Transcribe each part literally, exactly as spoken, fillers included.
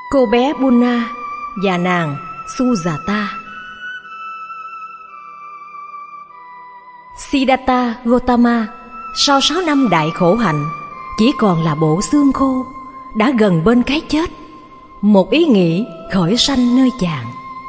cô bé Bunna và nàng Sujata. Siddhartha Gautama sau sáu năm đại khổ hạnh chỉ còn là bộ xương khô, đã gần bên cái chết. Một ý nghĩ khởi sanh nơi chàng: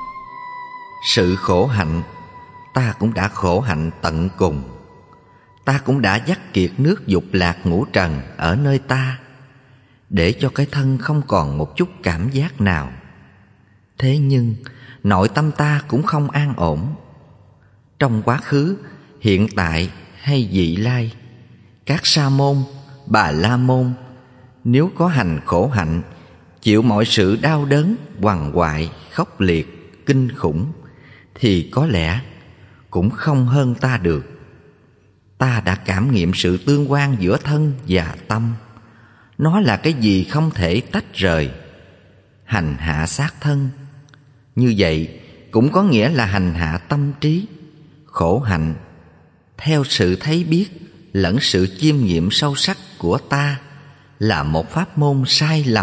sự khổ hạnh, ta cũng đã khổ hạnh tận cùng. Ta cũng đã dắt kiệt nước dục lạc ngũ trần ở nơi ta, để cho cái thân không còn một chút cảm giác nào. Thế nhưng nội tâm ta cũng không an ổn. Trong quá khứ, hiện tại hay vị lai, các sa môn, bà la môn, nếu có hành khổ hạnh, chịu mọi sự đau đớn, quằn quại, khốc liệt, kinh khủng, thì có lẽ cũng không hơn ta được. Ta đã cảm nghiệm sự tương quan giữa thân và tâm. Nó là cái gì không thể tách rời. Hành hạ xác thân, như vậy cũng có nghĩa là hành hạ tâm trí. Khổ hạnh, theo sự thấy biết lẫn sự chiêm nghiệm sâu sắc của ta, là một pháp môn sai lầm.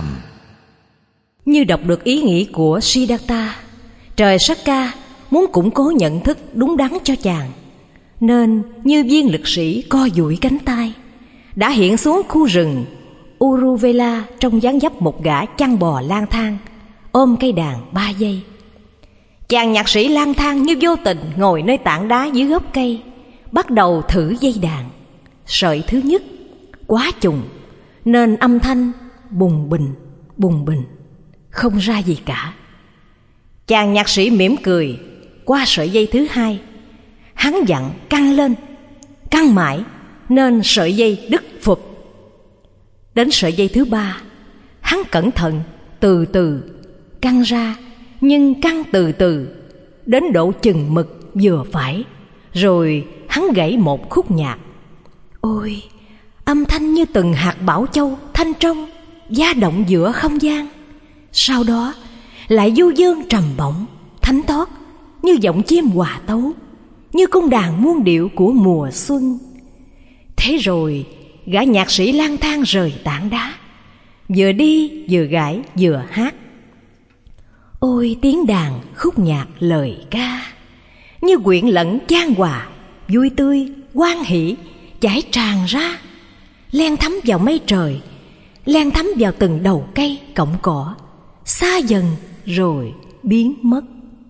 Như đọc được ý nghĩ của Siddhartha, trời Sakka muốn củng cố nhận thức đúng đắn cho chàng, nên như viên lực sĩ co duỗi cánh tay, đã hiện xuống khu rừng Uruvela trong dáng dấp một gã chăn bò lang thang, ôm cây đàn ba dây. Chàng nhạc sĩ lang thang như vô tình ngồi nơi tảng đá dưới gốc cây, bắt đầu thử dây đàn. Sợi thứ nhất quá trùng, nên âm thanh bùng bình, bùng bình, không ra gì cả. Chàng nhạc sĩ mỉm cười qua sợi dây thứ hai. Hắn dặn căng lên, căng mãi, nên sợi dây đứt phụp. Đến sợi dây thứ ba, hắn cẩn thận từ từ căng ra, nhưng căng từ từ đến độ chừng mực vừa phải, rồi hắn gãy một khúc nhạc. Ôi, âm thanh như từng hạt bảo châu thanh trong dao động giữa không gian. Sau đó lại du dương trầm bổng, thánh thót, như giọng chim hòa tấu, như cung đàn muôn điệu của mùa xuân. Thế rồi gã nhạc sĩ lang thang rời tảng đá, vừa đi vừa gãi vừa hát. Ôi tiếng đàn, khúc nhạc, lời ca, như quyện lẫn chan hòa, vui tươi, hoan hỷ chảy tràn ra, len thấm vào mây trời, len thấm vào từng đầu cây cọng cỏ, xa dần rồi biến mất.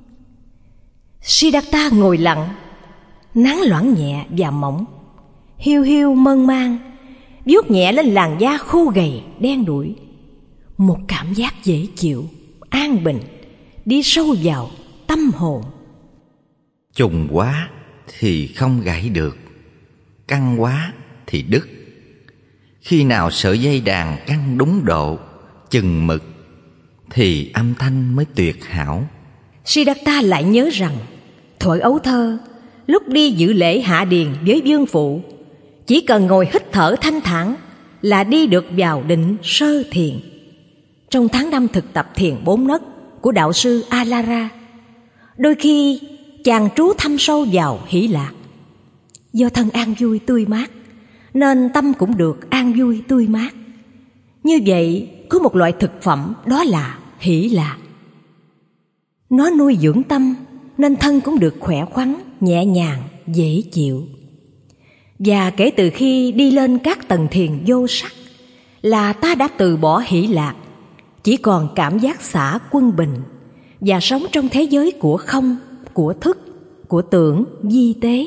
Siddhartha ngồi lặng, nắng loãng nhẹ và mỏng, hiu hiu mơn man, vuốt nhẹ lên làn da khô gầy đen đủi. Một cảm giác dễ chịu, an bình đi sâu vào tâm hồn. Trùng quá thì không gãy được, căng quá thì đứt. Khi nào sợi dây đàn căng đúng độ, chừng mực, thì âm thanh mới tuyệt hảo. Siddhartha lại nhớ rằng thuở ấu thơ, lúc đi dự lễ hạ điền với vương phụ, chỉ cần ngồi hít thở thanh thản là đi được vào định sơ thiền. Trong tháng năm thực tập thiền bốn nấc của đạo sư Alara, đôi khi chàng trú thâm sâu vào hỷ lạc. Do thân an vui tươi mát, nên tâm cũng được an vui tươi mát. Như vậy có một loại thực phẩm, đó là hỷ lạc. Nó nuôi dưỡng tâm, nên thân cũng được khỏe khoắn, nhẹ nhàng, dễ chịu. Và kể từ khi đi lên các tầng thiền vô sắc, là ta đã từ bỏ hỷ lạc, chỉ còn cảm giác xả quân bình, và sống trong thế giới của không, của thức, của tưởng vi tế.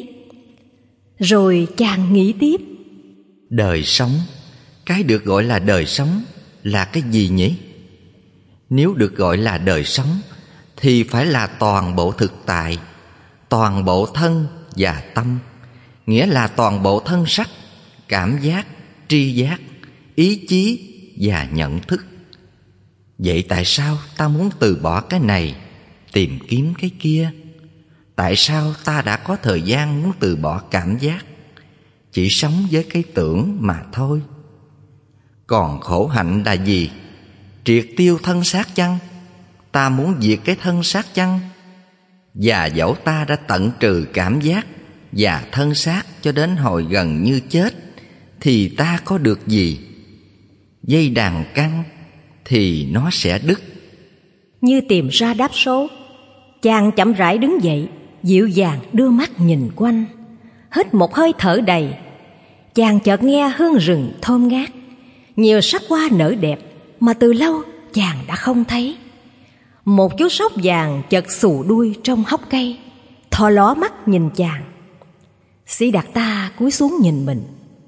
Rồi chàng nghĩ tiếp: đời sống, cái được gọi là đời sống là cái gì nhỉ? Nếu được gọi là đời sống thì phải là toàn bộ thực tại, toàn bộ thân và tâm, nghĩa là toàn bộ thân sắc, cảm giác, tri giác, ý chí và nhận thức. Vậy tại sao ta muốn từ bỏ cái này, tìm kiếm cái kia? Tại sao ta đã có thời gian muốn từ bỏ cảm giác, chỉ sống với cái tưởng mà thôi? Còn khổ hạnh là gì? Triệt tiêu thân xác chăng? Ta muốn diệt cái thân xác chăng? Và dẫu ta đã tận trừ cảm giác và thân xác cho đến hồi gần như chết, thì ta có được gì? Dây đàn căng thì nó sẽ đứt, Như tìm ra đáp số, chàng chậm rãi đứng dậy, dịu dàng đưa mắt nhìn quanh. Hít một hơi thở đầy, chàng chợt nghe hương rừng thơm ngát. Nhiều sắc hoa nở đẹp mà từ lâu chàng đã không thấy. Một chú sóc vàng chợt xù đuôi trong hốc cây, thò ló mắt nhìn chàng. Siddhartha cúi xuống nhìn mình.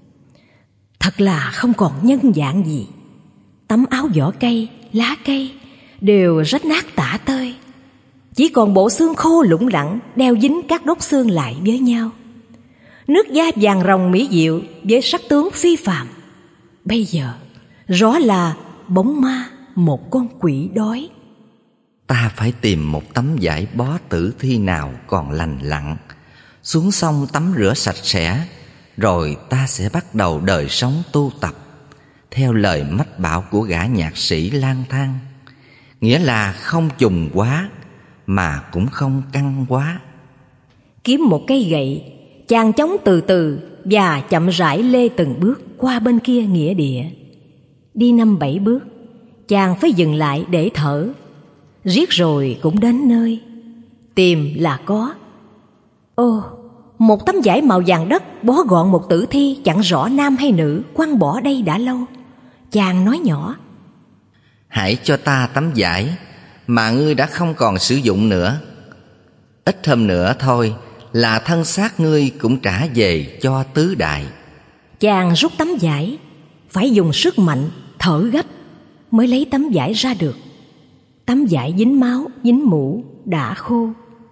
Thật là không còn nhân dạng gì. Tấm áo vỏ cây, lá cây đều rách nát tả tơi. Chỉ còn bộ xương khô lủng lẳng đeo dính các đốt xương lại với nhau. Nước da vàng ròng mỹ diệu với sắc tướng phi phàm, bây giờ rõ là bóng ma một con quỷ đói. Ta phải tìm một tấm vải bó tử thi nào còn lành lặn, xuống sông tắm rửa sạch sẽ, rồi ta sẽ bắt đầu đời sống tu tập theo lời mách bảo của gã nhạc sĩ lang thang. Nghĩa là không trùng quá mà cũng không căng quá. Kiếm một cây gậy, chàng chống từ từ và chậm rãi lê từng bước qua bên kia nghĩa địa. Đi năm bảy bước, chàng phải dừng lại để thở. Riết rồi cũng đến nơi. Tìm là có. Ô, một tấm vải màu vàng đất bó gọn một tử thi chẳng rõ nam hay nữ, quăng bỏ đây đã lâu. Chàng nói nhỏ: Hãy cho ta tấm vải mà ngươi đã không còn sử dụng nữa. Ít hôm nữa thôi là thân xác ngươi cũng trả về cho tứ đại. Chàng rút tấm vải, phải dùng sức mạnh thở gấp mới lấy tấm vải ra được. Tấm vải dính máu, dính mũ, đã khô.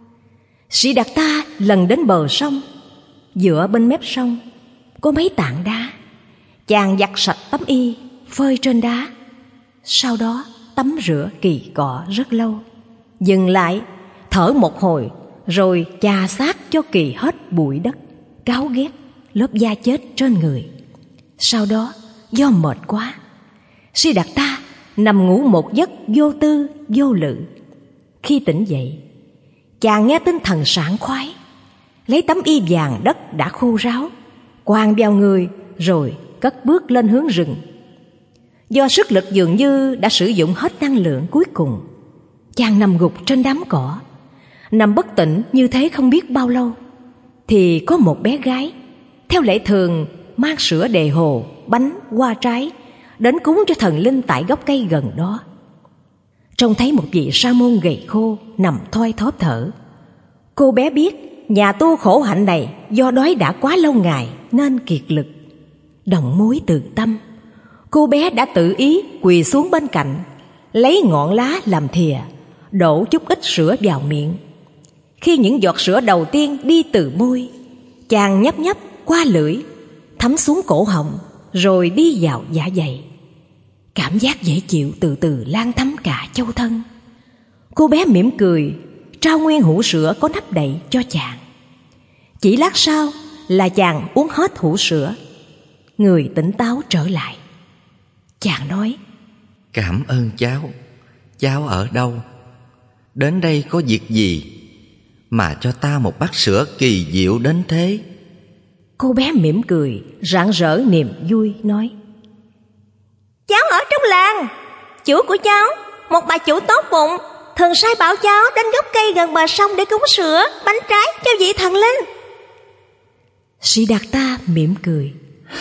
Siddhartha lần đến bờ sông. Dựa bên mép sông có mấy tảng đá. Chàng giặt sạch tấm y, phơi trên đá. Sau đó tắm rửa kỳ cọ rất lâu. Dừng lại, thở một hồi, rồi chà sát cho kỳ hết bụi đất, cáu ghét, lớp da chết trên người. Sau đó do mệt quá, Siddhartha nằm ngủ một giấc vô tư vô lự. Khi tỉnh dậy, chàng nghe tinh thần sảng khoái, lấy tấm y vàng đất đã khô ráo, quàng vào người rồi cất bước lên hướng rừng. Do sức lực dường như đã sử dụng hết năng lượng cuối cùng, chàng nằm gục trên đám cỏ. Nằm bất tỉnh như thế không biết bao lâu, thì có một bé gái theo lệ thường mang sữa đề hồ, bánh, hoa trái đến cúng cho thần linh tại gốc cây gần đó. Trông thấy một vị sa môn gầy khô nằm thoi thóp thở. Cô bé biết nhà tu khổ hạnh này do đói đã quá lâu ngày nên kiệt lực. Động mối từ tâm, cô bé đã tự ý quỳ xuống bên cạnh, lấy ngọn lá làm thìa, đổ chút ít sữa vào miệng. Khi những giọt sữa đầu tiên đi từ môi, chàng nhấp nhấp qua lưỡi, thấm xuống cổ họng, rồi đi vào dạ dày. Cảm giác dễ chịu từ từ lan thấm cả châu thân. Cô bé mỉm cười, trao nguyên hũ sữa có nắp đậy cho chàng. Chỉ lát sau là chàng uống hết hũ sữa, người tỉnh táo trở lại. Chàng nói: Cảm ơn cháu. Cháu ở đâu? Đến đây có việc gì mà cho ta một bát sữa kỳ diệu đến thế? Cô bé mỉm cười, rạng rỡ niềm vui nói: Cháu ở trong làng. Chủ của cháu, một bà chủ tốt bụng, thường sai bảo cháu đến gốc cây gần bờ sông để cúng sữa, bánh trái cho vị thần linh. Siddhartha mỉm cười: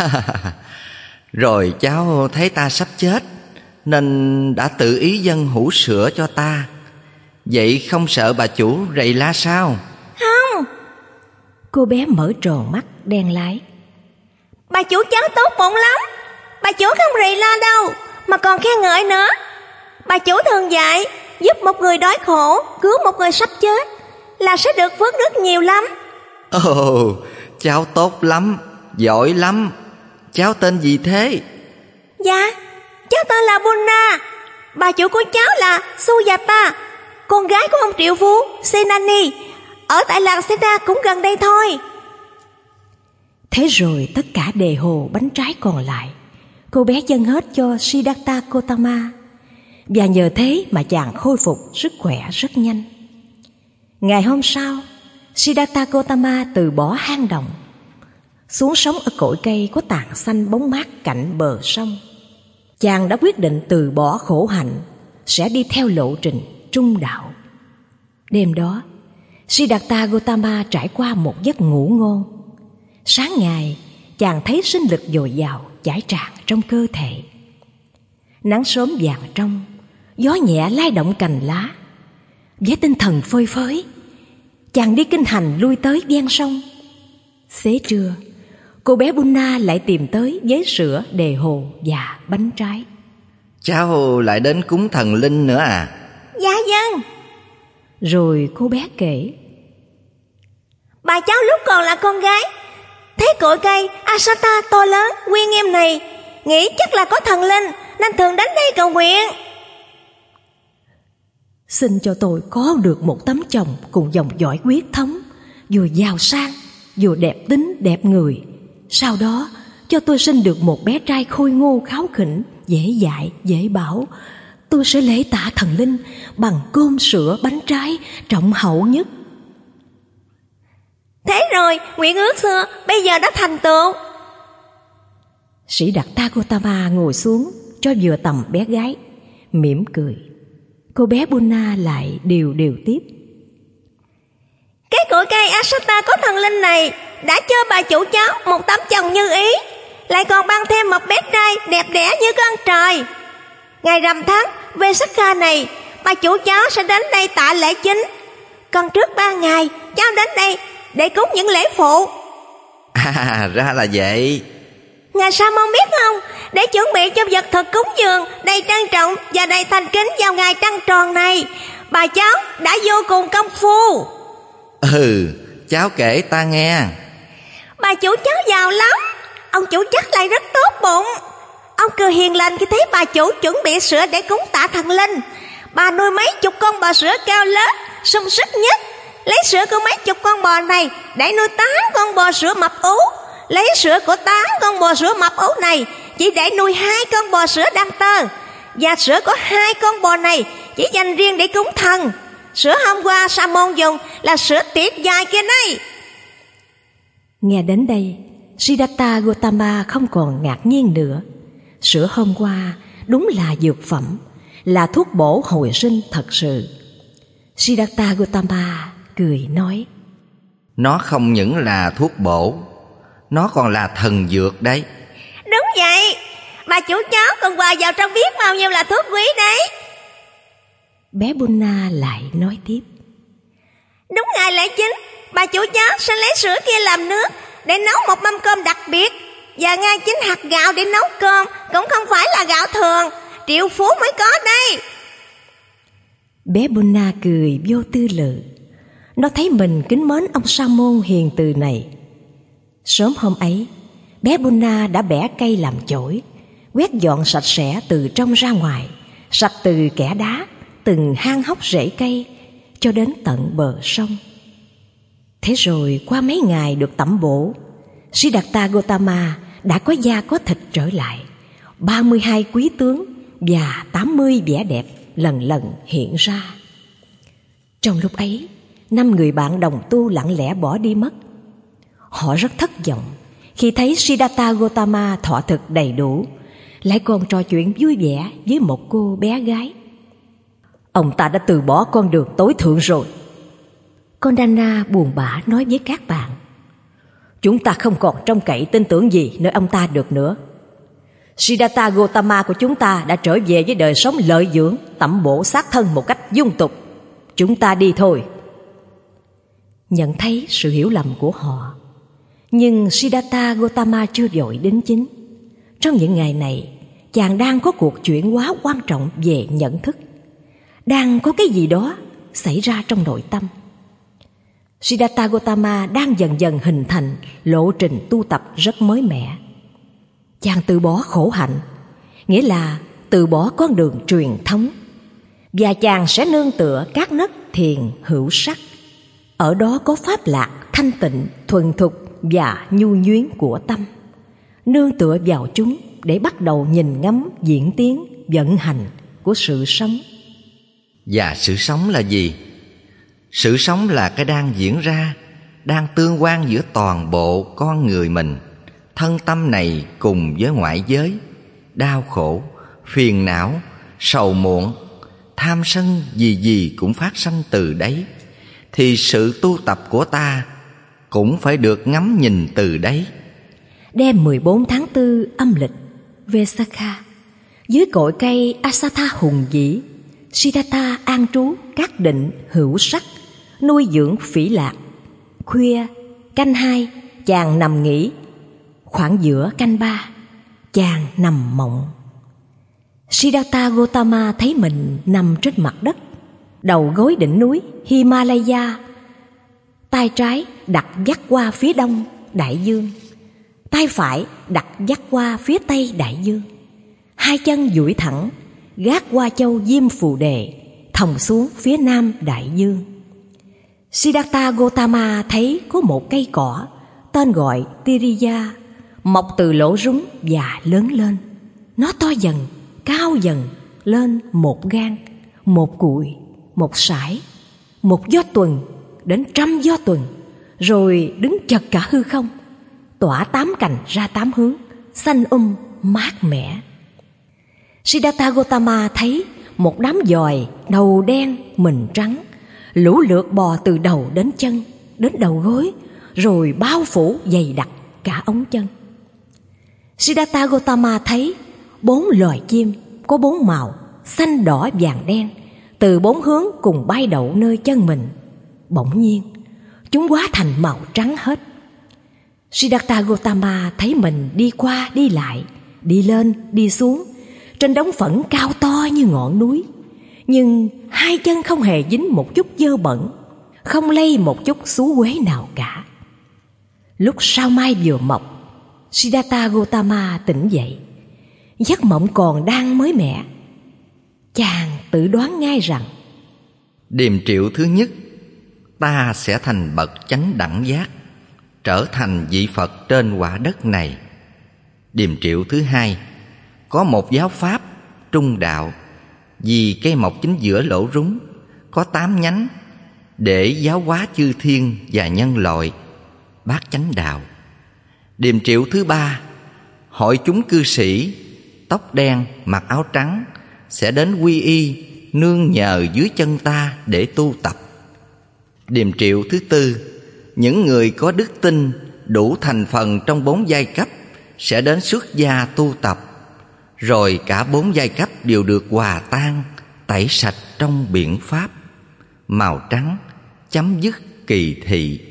Rồi cháu thấy ta sắp chết nên đã tự ý dâng hũ sữa cho ta. Vậy không sợ bà chủ rầy la sao? Không. Cô bé mở tròn mắt đen láy: Bà chủ cháu tốt bụng lắm. Bà chủ không rầy la đâu, mà còn khen ngợi nữa. Bà chủ thường dạy, giúp một người đói khổ, cứu một người sắp chết là sẽ được phước rất nhiều lắm. Ồ, cháu tốt lắm, giỏi lắm. Cháu tên gì thế? Dạ, cháu tên là Bunna. Bà chủ của cháu là Sujata, con gái của ông triệu phú Senani, ở tại làng Sena cũng gần đây thôi. Thế rồi tất cả đề hồ bánh trái còn lại, cô bé dâng hết cho Siddhartha Gautama, và nhờ thế mà chàng khôi phục sức khỏe rất nhanh. Ngày hôm sau, Siddhartha Gautama từ bỏ hang động, xuống sống ở cội cây có tàn xanh bóng mát cạnh bờ sông. Chàng đã quyết định từ bỏ khổ hạnh, sẽ đi theo lộ trình trung đạo. Đêm đó, Siddhartha Gautama trải qua một giấc ngủ ngon. Sáng ngày, chàng thấy sinh lực dồi dào chảy tràn trong cơ thể. Nắng sớm vàng trong, gió nhẹ lay động cành lá. Với tinh thần phơi phới, chàng đi kinh hành lui tới ven sông. Xế trưa, cô bé Bunna lại tìm tới với sữa, đề hồ và bánh trái. Cháu lại đến cúng thần linh nữa à? Dạ vâng. Rồi cô bé kể: Bà cháu lúc còn là con gái, thấy cội cây Asata to lớn uy nghiêm này, nghĩ chắc là có thần linh nên thường đến đây cầu nguyện. Xin cho tôi có được một tấm chồng cùng dòng dõi huyết thống, vừa giàu sang, vừa đẹp tính đẹp người. Sau đó cho tôi sinh được một bé trai khôi ngô kháu khỉnh, dễ dạy, dễ bảo. Tôi sẽ lễ tạ thần linh bằng cơm sữa bánh trái trọng hậu nhất. Thế rồi, nguyện ước xưa bây giờ đã thành tựu. Siddhartha Gautama ngồi xuống cho vừa tầm bé gái, mỉm cười. Cô bé Bunna lại điều điều tiếp: Cái cội cây Asata có thần linh này đã cho bà chủ cháu một tấm chồng như ý, lại còn ban thêm một bé trai đẹp đẽ như con trời. Ngày rằm tháng Vesak này, bà chủ cháu sẽ đến đây tạ lễ chính. Còn trước ba ngày, cháu đến đây để cúng những lễ phụ. À, ra là vậy. Ngài Sa môn biết không, để chuẩn bị cho vật thực cúng dường đầy trang trọng và đầy thành kính vào ngày trăng tròn này, bà cháu đã vô cùng công phu. Ừ, cháu kể ta nghe. Bà chủ cháu giàu lắm, ông chủ chắc lại rất tốt bụng. Ông cười hiền lành khi thấy bà chủ chuẩn bị sữa để cúng tạ thần linh. Bà nuôi mấy chục con bò sữa cao lớn, sung sức nhất. Lấy sữa của mấy chục con bò này để nuôi tám con bò sữa mập ú. Lấy sữa của tám con bò sữa mập ú này chỉ để nuôi hai con bò sữa đăng tơ. Và sữa của hai con bò này chỉ dành riêng để cúng thần. Sữa hôm qua Sa môn dùng là sữa tiệt dài kia này. Nghe đến đây, Siddhartha Gautama không còn ngạc nhiên nữa. Sữa hôm qua đúng là dược phẩm, là thuốc bổ hồi sinh thật sự. Siddhartha Gautama cười nói: Nó không những là thuốc bổ, nó còn là thần dược đấy. Đúng vậy, bà chủ cháu còn hòa vào trong biết bao nhiêu là thuốc quý đấy. Bé Bunna lại nói tiếp: Đúng ngày lễ chính, bà chủ cháu sẽ lấy sữa kia làm nước để nấu một mâm cơm đặc biệt. Và ngay chính hạt gạo để nấu cơm cũng không phải là gạo thường, triệu phú mới có đây. Bé Bunna cười vô tư lự. Nó thấy mình kính mến ông sa môn hiền từ này. Sớm hôm ấy, bé Bunna đã bẻ cây làm chổi, quét dọn sạch sẽ từ trong ra ngoài, sạch từ kẽ đá, từng hang hốc rễ cây, cho đến tận bờ sông. Thế rồi qua mấy ngày được tẩm bổ, Siddhartha Gautama đã có da có thịt trở lại. ba mươi hai quý tướng và tám mươi vẻ đẹp lần lần hiện ra. Trong lúc ấy, năm người bạn đồng tu lặng lẽ bỏ đi mất. Họ rất thất vọng khi thấy Siddhartha Gautama thọ thực đầy đủ, lại còn trò chuyện vui vẻ với một cô bé gái. Ông ta đã từ bỏ con đường tối thượng rồi. Kondana buồn bã nói với các bạn: Chúng ta không còn trông cậy tin tưởng gì nơi ông ta được nữa. Siddhartha Gautama của chúng ta đã trở về với đời sống lợi dưỡng, tẩm bổ xác thân một cách dung tục. Chúng ta đi thôi. Nhận thấy sự hiểu lầm của họ, nhưng Siddhartha Gautama chưa vội đính chính. Trong những ngày này, chàng đang có cuộc chuyển hóa quan trọng về nhận thức. Đang có cái gì đó xảy ra trong nội tâm. Siddhartha Gautama đang dần dần hình thành lộ trình tu tập rất mới mẻ. Chàng từ bỏ khổ hạnh, nghĩa là từ bỏ con đường truyền thống, và chàng sẽ nương tựa các nấc thiền hữu sắc. Ở đó có pháp lạc, thanh tịnh, thuần thục và nhu nhuyến của tâm. Nương tựa vào chúng để bắt đầu nhìn ngắm diễn tiến, vận hành của sự sống. Và sự sống là gì? Sự sống là cái đang diễn ra, đang tương quan giữa toàn bộ con người mình, thân tâm này cùng với ngoại giới, đau khổ, phiền não, sầu muộn, tham sân gì gì cũng phát sanh từ đấy, thì sự tu tập của ta cũng phải được ngắm nhìn từ đấy. Đêm mười bốn tháng tư âm lịch Vesakha, dưới cội cây Asatha hùng vĩ, Siddhartha an trú các định hữu sắc, nuôi dưỡng phỉ lạc. Khuya canh hai, chàng nằm nghỉ. Khoảng giữa canh ba, chàng nằm mộng. Siddhartha Gautama thấy mình nằm trên mặt đất, đầu gối đỉnh núi Himalaya, tay trái đặt dắt qua phía đông đại dương, tay phải đặt dắt qua phía tây đại dương. Hai chân duỗi thẳng, gác qua châu Diêm Phù Đề, thòng xuống phía nam đại dương. Siddhartha Gautama thấy có một cây cỏ tên gọi Tiriya mọc từ lỗ rúng và lớn lên. Nó to dần, cao dần lên một gang, một cụi, một sải, một gió tuần đến trăm gió tuần, rồi đứng chật cả hư không, tỏa tám cành ra tám hướng, xanh um mát mẻ. Siddhartha Gautama thấy một đám dòi đầu đen mình trắng lũ lượt bò từ đầu đến chân, đến đầu gối, rồi bao phủ dày đặc cả ống chân. Siddhartha Gautama thấy bốn loài chim có bốn màu xanh đỏ vàng đen từ bốn hướng cùng bay đậu nơi chân mình. Bỗng nhiên chúng hóa thành màu trắng hết. Siddhartha Gautama thấy mình đi qua đi lại, đi lên đi xuống trên đống phẫn cao to như ngọn núi, nhưng hai chân không hề dính một chút dơ bẩn, không lây một chút xú uế nào cả. Lúc sao mai vừa mọc, Siddhartha Gautama tỉnh dậy. Giấc mộng còn đang mới mẻ. Chàng tự đoán ngay rằng điềm triệu thứ nhất, ta sẽ thành bậc chánh đẳng giác, trở thành vị Phật trên quả đất này. Điềm triệu thứ hai, có một giáo pháp trung đạo, vì cây mọc chính giữa lỗ rúng, có tám nhánh, để giáo hóa chư thiên và nhân loại, bát chánh đạo. Điềm triệu thứ ba, hội chúng cư sĩ tóc đen mặc áo trắng sẽ đến quy y nương nhờ dưới chân ta để tu tập. Điềm triệu thứ tư, những người có đức tin đủ thành phần trong bốn giai cấp sẽ đến xuất gia tu tập, rồi cả bốn giai cấp đều được hòa tan, tẩy sạch trong biển pháp. Màu trắng chấm dứt kỳ thị.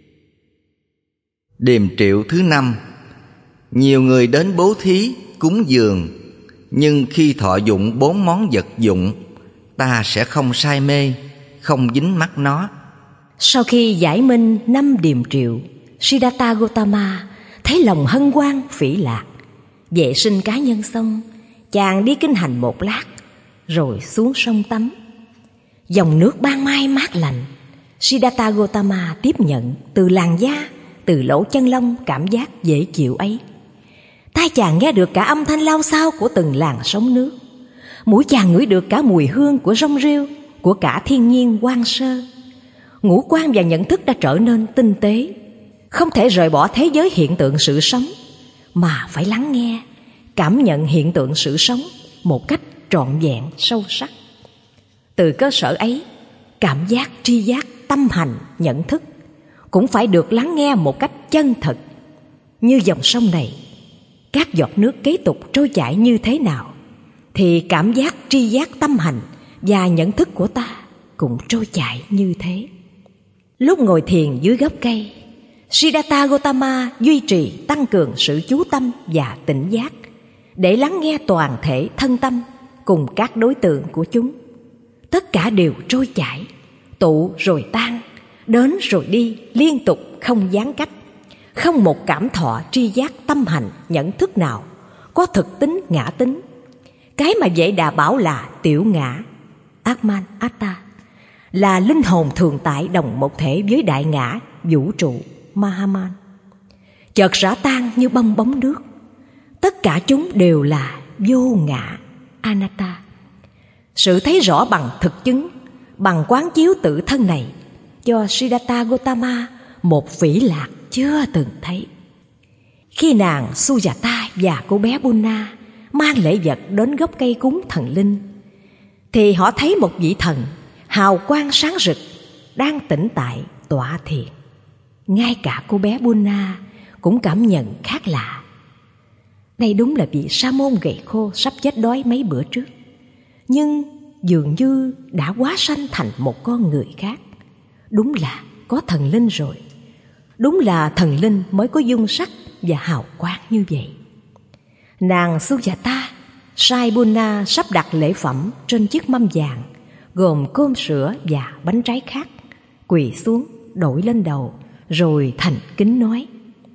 Điềm triệu thứ năm, nhiều người đến bố thí cúng dường, nhưng khi thọ dụng bốn món vật dụng, ta sẽ không say mê, không dính mắc nó. Sau khi giải minh năm điềm triệu, Siddhartha Gautama thấy lòng hân hoan phỉ lạc. Vệ sinh cá nhân xong, chàng đi kinh hành một lát, rồi xuống sông tắm. Dòng nước ban mai mát lạnh, Siddhartha Gautama tiếp nhận từ làn da, từ lỗ chân lông cảm giác dễ chịu ấy. Tai chàng nghe được cả âm thanh lao xao của từng làn sóng nước. Mũi chàng ngửi được cả mùi hương của rong rêu, của cả thiên nhiên hoang sơ. Ngũ quan và nhận thức đã trở nên tinh tế, không thể rời bỏ thế giới hiện tượng sự sống, mà phải lắng nghe, cảm nhận hiện tượng sự sống một cách trọn vẹn sâu sắc. Từ cơ sở ấy, cảm giác, tri giác, tâm hành, nhận thức cũng phải được lắng nghe một cách chân thật. Như dòng sông này, các giọt nước kế tục trôi chảy như thế nào, thì cảm giác, tri giác, tâm hành và nhận thức của ta cũng trôi chảy như thế. Lúc ngồi thiền dưới gốc cây, Siddhartha Gautama duy trì tăng cường sự chú tâm và tỉnh giác để lắng nghe toàn thể thân tâm cùng các đối tượng của chúng. Tất cả đều trôi chảy, tụ rồi tan, đến rồi đi, liên tục không gián cách. Không một cảm thọ, tri giác, tâm hành, nhận thức nào có thực tính ngã tính. Cái mà Vệ Đà bảo là tiểu ngã, Atman Atta, là linh hồn thường tại đồng một thể với đại ngã, vũ trụ, Mahaman, chợt rã tan như bong bóng nước. Tất cả chúng đều là vô ngã, Anatta. Sự thấy rõ bằng thực chứng, bằng quán chiếu tự thân này, cho Siddhartha Gautama một phỉ lạc chưa từng thấy. Khi nàng Sujata và cô bé Bunna mang lễ vật đến gốc cây cúng thần linh, thì họ thấy một vị thần hào quang sáng rực đang tĩnh tại tọa thiền. Ngay cả cô bé Bunna cũng cảm nhận khác lạ. Đây đúng là vị sa môn gầy khô sắp chết đói mấy bữa trước, nhưng dường như đã hóa sanh thành một con người khác. Đúng là có thần linh rồi. Đúng là thần linh mới có dung sắc và hào quang như vậy. Nàng Sujata sai Bunna sắp đặt lễ phẩm trên chiếc mâm vàng, gồm cơm sữa và bánh trái khác, quỳ xuống đội lên đầu, rồi thành kính nói: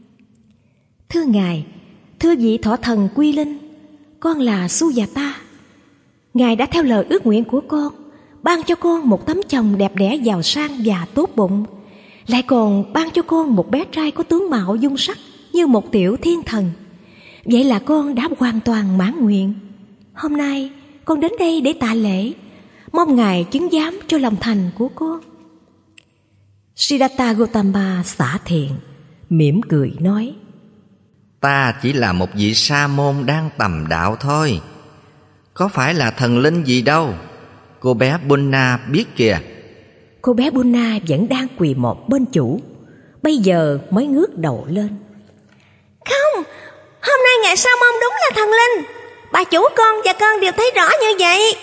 Thưa Ngài, thưa vị thọ thần Quy Linh, con là Sujata. Ngài đã theo lời ước nguyện của con, ban cho con một tấm chồng đẹp đẽ giàu sang và tốt bụng, lại còn ban cho con một bé trai có tướng mạo dung sắc như một tiểu thiên thần. Vậy là con đã hoàn toàn mãn nguyện. Hôm nay con đến đây để tạ lễ, mong Ngài chứng giám cho lòng thành của con. Siddhartha Gautama xả thiện, mỉm cười nói: Ta chỉ là một vị sa môn đang tầm đạo thôi, có phải là thần linh gì đâu. Cô bé Bunna biết kìa. Cô bé Bunna vẫn đang quỳ một bên chủ, bây giờ mới ngước đầu lên. Không, hôm nay ngài sa môn đúng là thần linh. Bà chủ con và con đều thấy rõ như vậy.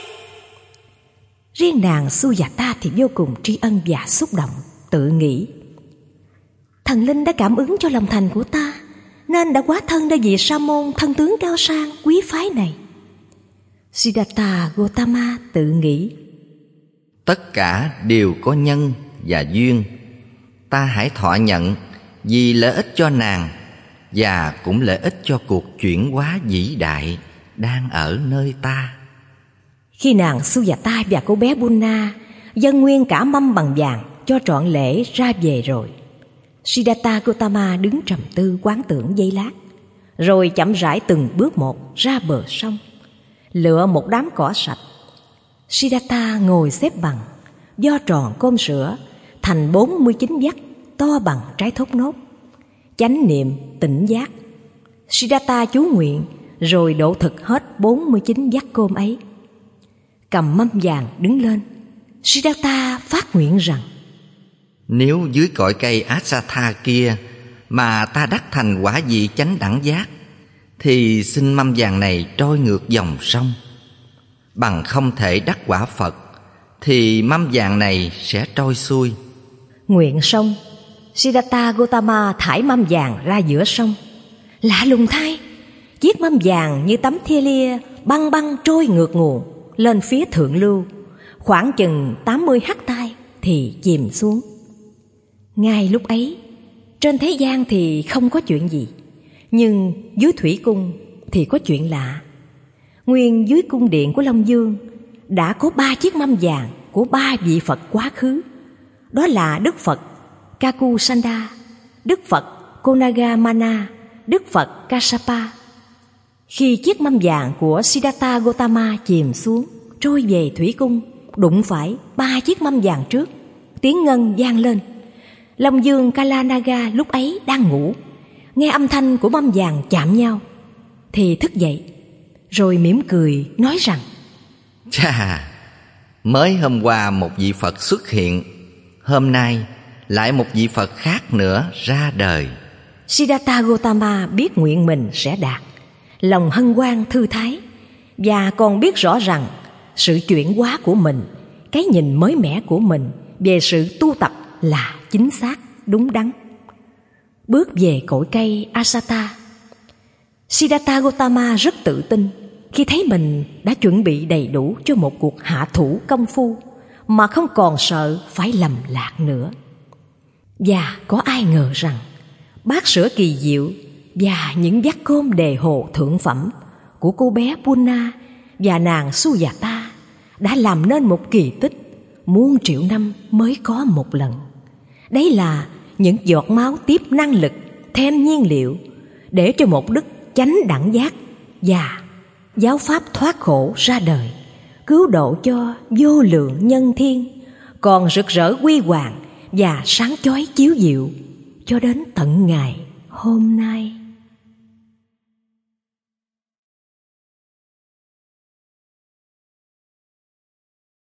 Riêng nàng Sujata thì vô cùng tri ân và xúc động, tự nghĩ: thần linh đã cảm ứng cho lòng thành của ta, nên đã hóa thân ra vị sa môn thân tướng cao sang quý phái này. Siddhartha Gautama tự nghĩ: tất cả đều có nhân và duyên. Ta hãy thọ nhận vì lợi ích cho nàng, và cũng lợi ích cho cuộc chuyển hóa vĩ đại đang ở nơi ta. Khi nàng Sujata và cô bé Bunna dâng nguyên cả mâm bằng vàng cho trọn lễ ra về rồi, Siddhartha Gautama đứng trầm tư quán tưởng giây lát, rồi chậm rãi từng bước một ra bờ sông, lựa một đám cỏ sạch. Siddhartha ngồi xếp bằng, vo tròn cơm sữa thành bốn mươi chín vắt to bằng trái thốt nốt, chánh niệm tỉnh giác. Siddhartha chú nguyện rồi đổ thực hết bốn mươi chín vắt cơm ấy. Cầm mâm vàng đứng lên, Siddhartha phát nguyện rằng: nếu dưới cội cây Asatha kia mà ta đắc thành quả vị chánh đẳng giác, thì xin mâm vàng này trôi ngược dòng sông. Bằng không thể đắc quả Phật, thì mâm vàng này sẽ trôi xuôi. Nguyện xong, Siddhartha Gautama thải mâm vàng ra giữa sông. Lạ lùng thay, chiếc mâm vàng như tấm thia lia băng băng trôi ngược nguồn lên phía thượng lưu, khoảng chừng tám mươi hắt tay thì chìm xuống. Ngay lúc ấy, trên thế gian thì không có chuyện gì, nhưng dưới thủy cung thì có chuyện lạ. Nguyên dưới cung điện của Long Dương đã có ba chiếc mâm vàng của ba vị Phật quá khứ. Đó là Đức Phật Kakusanda, Đức Phật Konagamana, Đức Phật Kassapa. Khi chiếc mâm vàng của Siddhartha Gautama chìm xuống, trôi về thủy cung, đụng phải ba chiếc mâm vàng trước, tiếng ngân vang lên. Long Dương Kalanaga lúc ấy đang ngủ, nghe âm thanh của mâm vàng chạm nhau thì thức dậy, rồi mỉm cười nói rằng: chà, mới hôm qua một vị Phật xuất hiện, hôm nay lại một vị Phật khác nữa ra đời. Siddhartha Gautama biết nguyện mình sẽ đạt, lòng hân hoan thư thái, và còn biết rõ rằng sự chuyển hóa của mình, cái nhìn mới mẻ của mình về sự tu tập là chính xác, đúng đắn. Bước về cội cây Asata, Siddhartha Gautama rất tự tin khi thấy mình đã chuẩn bị đầy đủ cho một cuộc hạ thủ công phu mà không còn sợ phải lầm lạc nữa. Và có ai ngờ rằng bát sữa kỳ diệu và những vắt cơm đề hồ thượng phẩm của cô bé Punna và nàng Sujata đã làm nên một kỳ tích muôn triệu năm mới có một lần. Đấy là những giọt máu tiếp năng lực thêm nhiên liệu để cho một đức chánh đẳng giác và giáo pháp thoát khổ ra đời, cứu độ cho vô lượng nhân thiên, còn rực rỡ huy hoàng và sáng chói chiếu diệu cho đến tận ngày hôm nay.